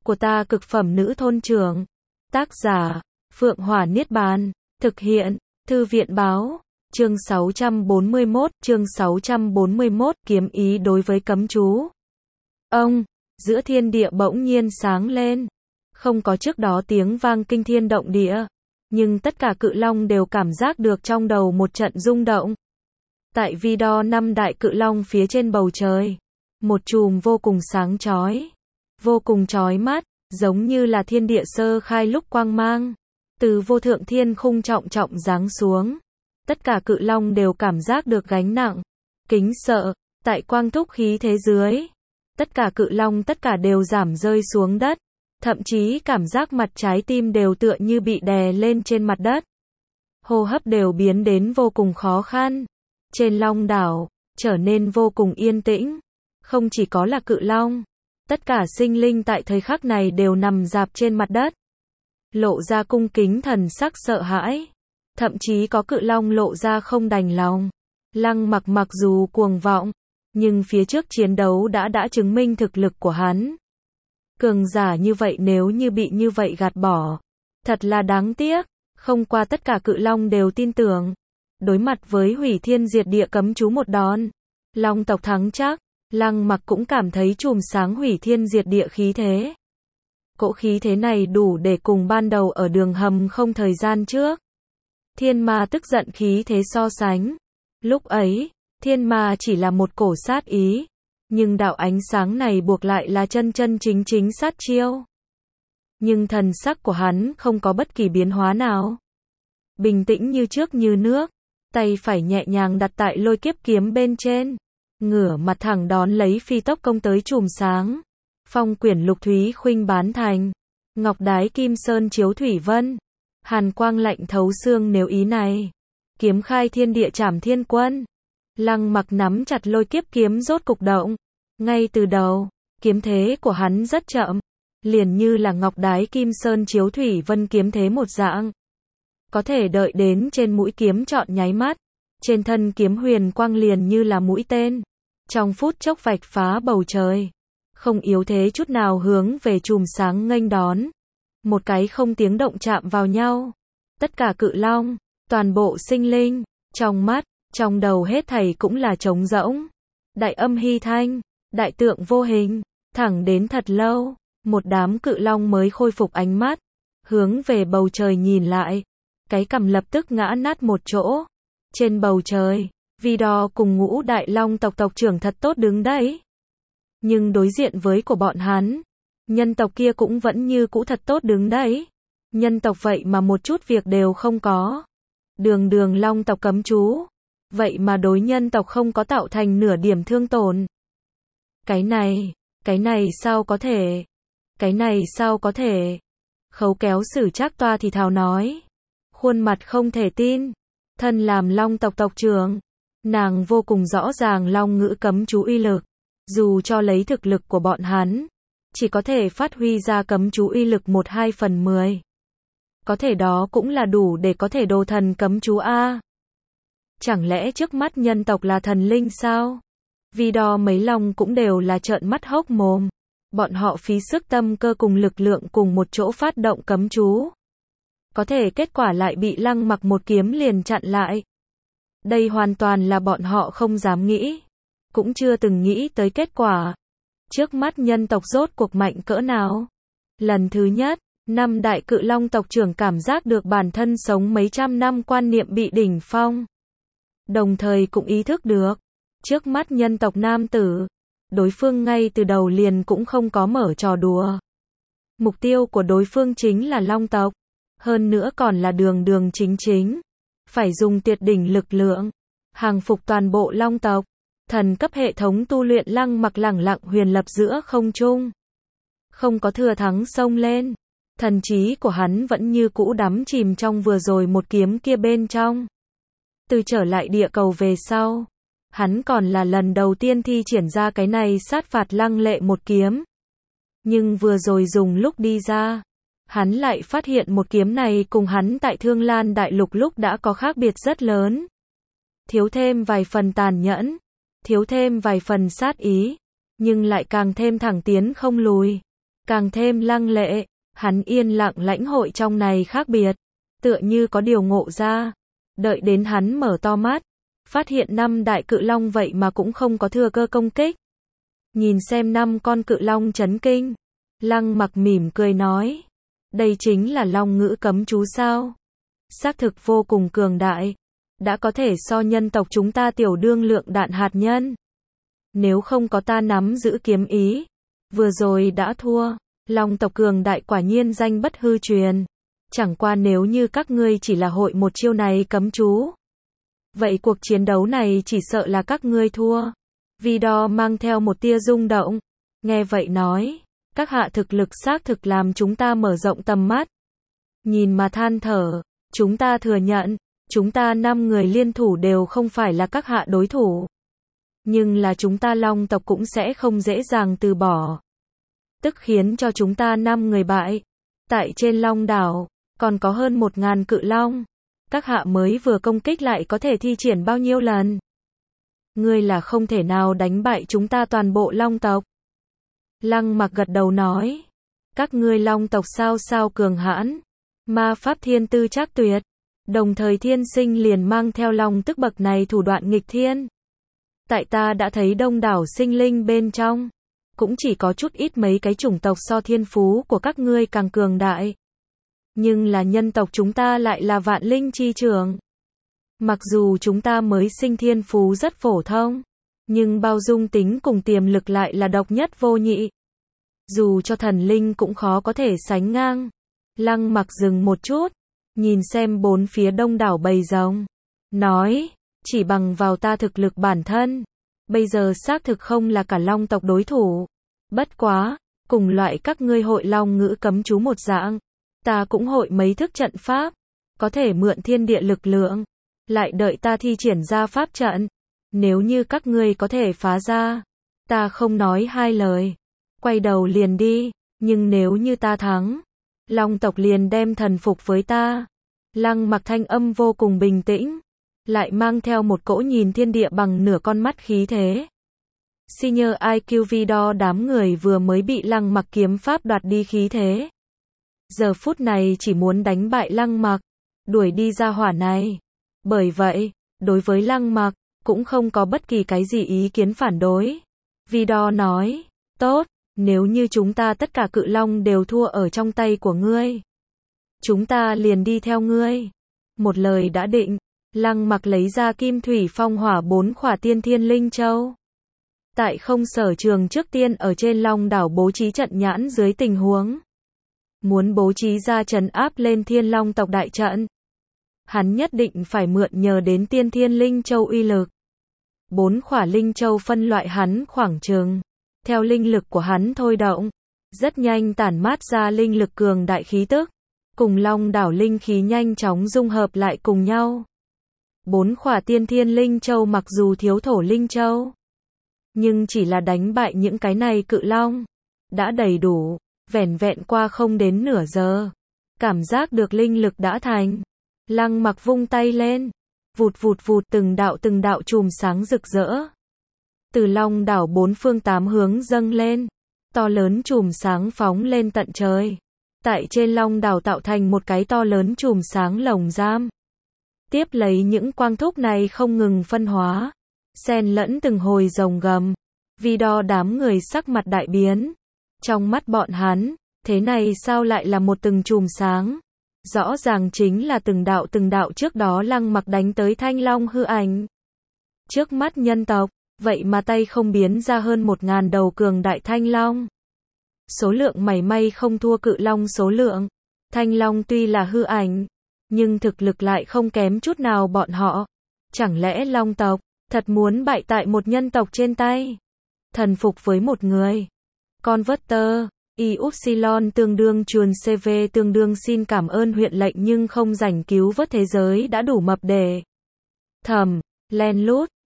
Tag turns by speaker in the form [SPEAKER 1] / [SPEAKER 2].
[SPEAKER 1] của ta cực phẩm nữ thôn trưởng. Tác giả, Phượng Hỏa Niết Bàn. Thực hiện, Thư viện Báo. Chương 641, kiếm ý đối với cấm chú. Ông, giữa thiên địa bỗng nhiên sáng lên. Không có trước đó tiếng vang kinh thiên động địa. Nhưng tất cả cự long đều cảm giác được trong đầu một trận rung động. Tại vi đo 5 đại cự long phía trên bầu trời. Một chùm vô cùng sáng chói. Vô cùng chói mắt, giống như là thiên địa sơ khai lúc quang mang. Từ vô thượng thiên khung trọng trọng giáng xuống. Tất cả cự long đều cảm giác được gánh nặng, kính sợ, tại quang thúc khí thế dưới. Tất cả cự long tất cả đều giảm rơi xuống đất. Thậm chí cảm giác mặt trái tim đều tựa như bị đè lên trên mặt đất. Hô hấp đều biến đến vô cùng khó khăn. Trên long đảo, trở nên vô cùng yên tĩnh. Không chỉ có là cự long. Tất cả sinh linh tại thời khắc này đều nằm rạp trên mặt đất. Lộ ra cung kính thần sắc sợ hãi. Thậm chí có cự long lộ ra không đành lòng. Lăng Mặc mặc dù cuồng vọng, nhưng phía trước chiến đấu đã chứng minh thực lực của hắn. Cường giả như vậy nếu như bị như vậy gạt bỏ, thật là đáng tiếc. Không qua tất cả cự long đều tin tưởng. Đối mặt với hủy thiên diệt địa cấm chú một đòn, long tộc thắng chắc. Lăng Mặc cũng cảm thấy chùm sáng hủy thiên diệt địa khí thế. Cỗ khí thế này đủ để cùng ban đầu ở đường hầm không thời gian trước. Thiên ma tức giận khí thế so sánh. Lúc ấy, thiên ma chỉ là một cổ sát ý. Nhưng đạo ánh sáng này buộc lại là chân chân chính chính sát chiêu. Nhưng thần sắc của hắn không có bất kỳ biến hóa nào. Bình tĩnh như trước như nước. Tay phải nhẹ nhàng đặt tại lôi kiếp kiếm bên trên. Ngửa mặt thẳng đón lấy phi tốc công tới chùm sáng. Phong quyển lục thúy khuynh bán thành. Ngọc đái kim sơn chiếu thủy vân. Hàn quang lạnh thấu xương nếu ý này. Kiếm khai thiên địa trảm thiên quân. Lăng Mặc nắm chặt lôi kiếp kiếm rốt cục động. Ngay từ đầu, kiếm thế của hắn rất chậm. Liền như là ngọc đái kim sơn chiếu thủy vân kiếm thế một dạng. Có thể đợi đến trên mũi kiếm chọn nháy mắt. Trên thân kiếm huyền quang liền như là mũi tên. Trong phút chốc vạch phá bầu trời. Không yếu thế chút nào hướng về chùm sáng nghênh đón. Một cái không tiếng động chạm vào nhau. Tất cả cự long, toàn bộ sinh linh, trong mắt, trong đầu hết thảy cũng là trống rỗng. Đại âm hy thanh, đại tượng vô hình, thẳng đến thật lâu, một đám cự long mới khôi phục ánh mắt, hướng về bầu trời nhìn lại. Cái cằm lập tức ngã nát một chỗ. Trên bầu trời, Vi Đo cùng Ngũ Đại Long tộc tộc trưởng thật tốt đứng đấy. Nhưng đối diện với của bọn hắn, nhân tộc kia cũng vẫn như cũ thật tốt đứng đấy. Nhân tộc vậy mà một chút việc đều không có. Đường đường long tộc cấm chú. Vậy mà đối nhân tộc không có tạo thành nửa điểm thương tổn. Cái này sao có thể? Cái này sao có thể? Khấu Kéo Sử Trác Toa thì thào nói. Khuôn mặt không thể tin. Thân làm long tộc tộc trưởng. Nàng vô cùng rõ ràng long ngữ cấm chú uy lực. Dù cho lấy thực lực của bọn hắn, chỉ có thể phát huy ra cấm chú uy lực 1/2/10. Có thể đó cũng là đủ để có thể đồ thần cấm chú A. Chẳng lẽ trước mắt nhân tộc là thần linh sao? Vi Đo mấy long cũng đều là trợn mắt hốc mồm. Bọn họ phí sức tâm cơ cùng lực lượng cùng một chỗ phát động cấm chú. Có thể kết quả lại bị Lăng Mặc một kiếm liền chặn lại. Đây hoàn toàn là bọn họ không dám nghĩ. Cũng chưa từng nghĩ tới kết quả. Trước mắt nhân tộc rốt cuộc mạnh cỡ nào? Lần thứ nhất, 5 đại cự long tộc trưởng cảm giác được bản thân sống mấy trăm năm quan niệm bị đỉnh phong. Đồng thời cũng ý thức được, trước mắt nhân tộc nam tử, đối phương ngay từ đầu liền cũng không có mở trò đùa. Mục tiêu của đối phương chính là long tộc, hơn nữa còn là đường đường chính chính. Phải dùng tuyệt đỉnh lực lượng, hàng phục toàn bộ long tộc. Thần cấp hệ thống tu luyện Lăng Mặc lẳng lặng huyền lập giữa không trung. Không có thừa thắng xông lên. Thần trí của hắn vẫn như cũ đắm chìm trong vừa rồi một kiếm kia bên trong. Từ trở lại địa cầu về sau, hắn còn là lần đầu tiên thi triển ra cái này sát phạt lăng lệ một kiếm. Nhưng vừa rồi dùng lúc đi ra, hắn lại phát hiện một kiếm này cùng hắn tại Thương Lan Đại Lục lúc đã có khác biệt rất lớn. Thiếu thêm vài phần tàn nhẫn, thiếu thêm vài phần sát ý, nhưng lại càng thêm thẳng tiến không lùi. càng thêm lăng lệ, hắn yên lặng lãnh hội trong này khác biệt, tựa như có điều ngộ ra. Đợi đến hắn mở to mắt, phát hiện 5 đại cự long vậy mà cũng không có thừa cơ công kích. Nhìn xem 5 con cự long chấn kinh, Lăng Mặc mỉm cười nói, đây chính là long ngữ cấm chú sao? Xác thực vô cùng cường đại, đã có thể so nhân tộc chúng ta tiểu đương lượng đạn hạt nhân. Nếu không có ta nắm giữ kiếm ý, vừa rồi đã thua. Long tộc cường đại quả nhiên danh bất hư truyền. Chẳng qua nếu như các ngươi chỉ là hội một chiêu này cấm chú, vậy cuộc chiến đấu này chỉ sợ là các ngươi thua. Vidor mang theo một tia rung động, nghe vậy nói, các hạ thực lực xác thực làm chúng ta mở rộng tầm mắt. Nhìn mà than thở, chúng ta thừa nhận, chúng ta 5 người liên thủ đều không phải là các hạ đối thủ. Nhưng là chúng ta long tộc cũng sẽ không dễ dàng từ bỏ. Tức khiến cho chúng ta 5 người bại. Tại trên long đảo, còn có hơn 1000 cự long. Các hạ mới vừa công kích lại có thể thi triển bao nhiêu lần. Ngươi là không thể nào đánh bại chúng ta toàn bộ long tộc. Lăng Mặc gật đầu nói. Các ngươi long tộc sao cường hãn. Ma pháp thiên tư trác tuyệt. Đồng thời thiên sinh liền mang theo long tức bậc này thủ đoạn nghịch thiên. Tại ta đã thấy đông đảo sinh linh bên trong, cũng chỉ có chút ít mấy cái chủng tộc so thiên phú của các ngươi càng cường đại. Nhưng là nhân tộc chúng ta lại là vạn linh chi trưởng. Mặc dù chúng ta mới sinh thiên phú rất phổ thông, nhưng bao dung tính cùng tiềm lực lại là độc nhất vô nhị. Dù cho thần linh cũng khó có thể sánh ngang. Lăng Mặc dừng một chút, nhìn xem bốn phía đông đảo bầy rồng, nói, chỉ bằng vào ta thực lực bản thân, bây giờ xác thực không là cả long tộc đối thủ. Bất quá, cùng loại các ngươi hội long ngữ cấm chú một dạng, ta cũng hội mấy thức trận pháp, có thể mượn thiên địa lực lượng, lại đợi ta thi triển ra pháp trận. Nếu như các ngươi có thể phá ra, ta không nói hai lời, quay đầu liền đi, nhưng nếu như ta thắng, long tộc liền đem thần phục với ta. Lăng Mặc thanh âm vô cùng bình tĩnh, lại mang theo một cỗ nhìn thiên địa bằng nửa con mắt khí thế. Senior IQ Vidor đám người vừa mới bị Lăng Mặc kiếm pháp đoạt đi khí thế. Giờ phút này chỉ muốn đánh bại Lăng Mặc, đuổi đi ra hỏa này. Bởi vậy, đối với Lăng Mặc, cũng không có bất kỳ cái gì ý kiến phản đối. Vidor nói, tốt, nếu như chúng ta tất cả cự long đều thua ở trong tay của ngươi, chúng ta liền đi theo ngươi. Một lời đã định, Lăng Mặc lấy ra kim thủy phong hỏa 4 khỏa tiên thiên linh châu. Tại không sở trường trước tiên ở trên long đảo bố trí trận nhãn dưới tình huống, muốn bố trí ra trấn áp lên thiên long tộc đại trận, hắn nhất định phải mượn nhờ đến tiên thiên linh châu uy lực. 4 khỏa linh châu phân loại hắn khoảng chừng, theo linh lực của hắn thôi động, rất nhanh tản mát ra linh lực cường đại khí tức, cùng long đảo linh khí nhanh chóng dung hợp lại cùng nhau. 4 khỏa tiên thiên linh châu mặc dù thiếu thổ linh châu, nhưng chỉ là đánh bại những cái này cự long, đã đầy đủ, vẻn vẹn qua không đến nửa giờ. Cảm giác được linh lực đã thành. Lăng Mặc vung tay lên, vụt từng đạo chùm sáng rực rỡ. Từ long đảo 4 phương 8 hướng dâng lên, to lớn chùm sáng phóng lên tận trời. Tại trên long đảo tạo thành một cái to lớn chùm sáng lồng giam. Tiếp lấy những quang thúc này không ngừng phân hóa, xen lẫn từng hồi rồng gầm. Vidor đám người sắc mặt đại biến. Trong mắt bọn hắn, thế này sao lại là một từng chùm sáng? Rõ ràng chính là từng đạo trước đó Lăng Mặc đánh tới thanh long hư ảnh. Trước mắt nhân tộc, vậy mà tay không biến ra hơn 1000 đầu cường đại thanh long. Số lượng mảy may không thua cự long số lượng. Thanh long tuy là hư ảnh, nhưng thực lực lại không kém chút nào bọn họ. Chẳng lẽ long tộc thật muốn bại tại một nhân tộc trên tay? Thần phục với một người. Converter, Upsilon tương đương chuồn CV tương đương xin cảm ơn huyện lệnh nhưng không rảnh cứu vớt thế giới đã đủ mập để thầm, len lút,